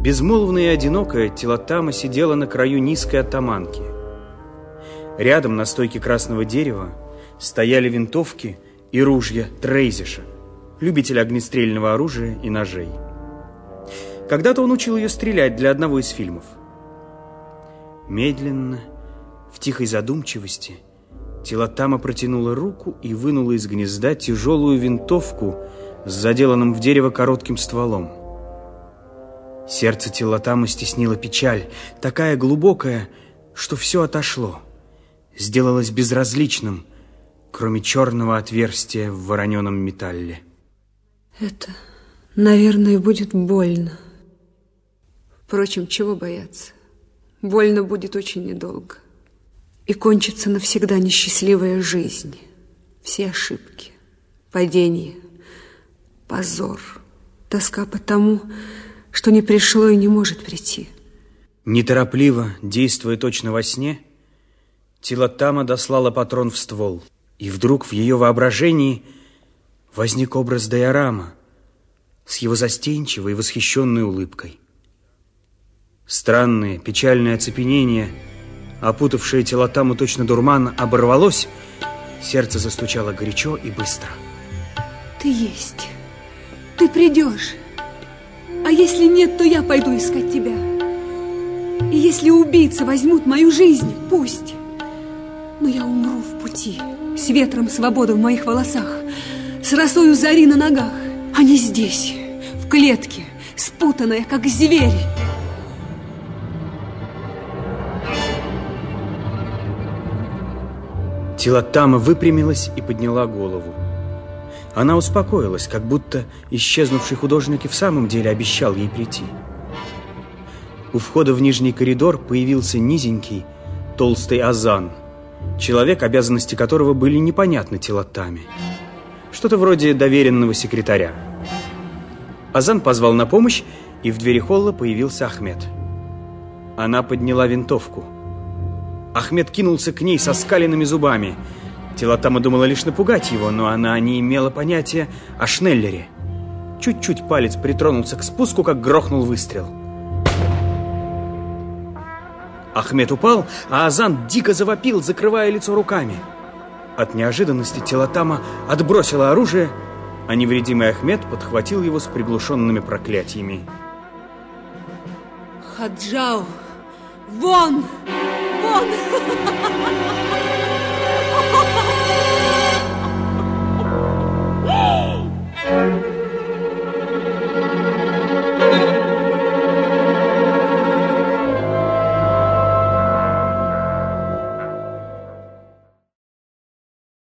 Безмолвная и одинокая, Тилотама сидела на краю низкой оттаманки. Рядом на стойке красного дерева стояли винтовки и ружья Трейзиша, любителя огнестрельного оружия и ножей. Когда-то он учил ее стрелять для одного из фильмов. Медленно, в тихой задумчивости, Тилотама протянула руку и вынула из гнезда тяжелую винтовку с заделанным в дерево коротким стволом. Сердце Тилотамы стеснило печаль, такая глубокая, что все отошло, сделалось безразличным, кроме черного отверстия в вороненом металле. Это, наверное, будет больно. Впрочем, чего бояться? Больно будет очень недолго. И кончится навсегда несчастливая жизнь. Все ошибки, падения, позор, тоска по тому, что не пришло и не может прийти. Неторопливо, действуя точно во сне, Тилотама дослала патрон в ствол. И вдруг в ее воображении возник образ Дайорама с его застенчивой и восхищенной улыбкой. Странное, печальное оцепенение, опутавшее Тилотаму точно дурман, оборвалось, сердце застучало горячо и быстро. Ты есть, ты придешь. А если нет, то я пойду искать тебя. И если убийцы возьмут мою жизнь, пусть. Но я умру в пути, с ветром свободы в моих волосах, с росою зари на ногах, а не здесь, в клетке, спутанная, как зверь. Тилотама выпрямилась и подняла голову. Она успокоилась, как будто исчезнувший художник и в самом деле обещал ей прийти. У входа в нижний коридор появился низенький, толстый Азан, человек, обязанности которого были непонятны Тилотаме. Что-то вроде доверенного секретаря. Азан позвал на помощь, и в двери холла появился Ахмед. Она подняла винтовку. Ахмед кинулся к ней со скаленными зубами. Тилотама думала лишь напугать его, но она не имела понятия о Шнеллере. Чуть-чуть палец притронулся к спуску, как грохнул выстрел. Ахмед упал, а Азан дико завопил, закрывая лицо руками. От неожиданности Тилотама отбросила оружие, а невредимый Ахмед подхватил его с приглушенными проклятиями. Хаджао, вон! Вон!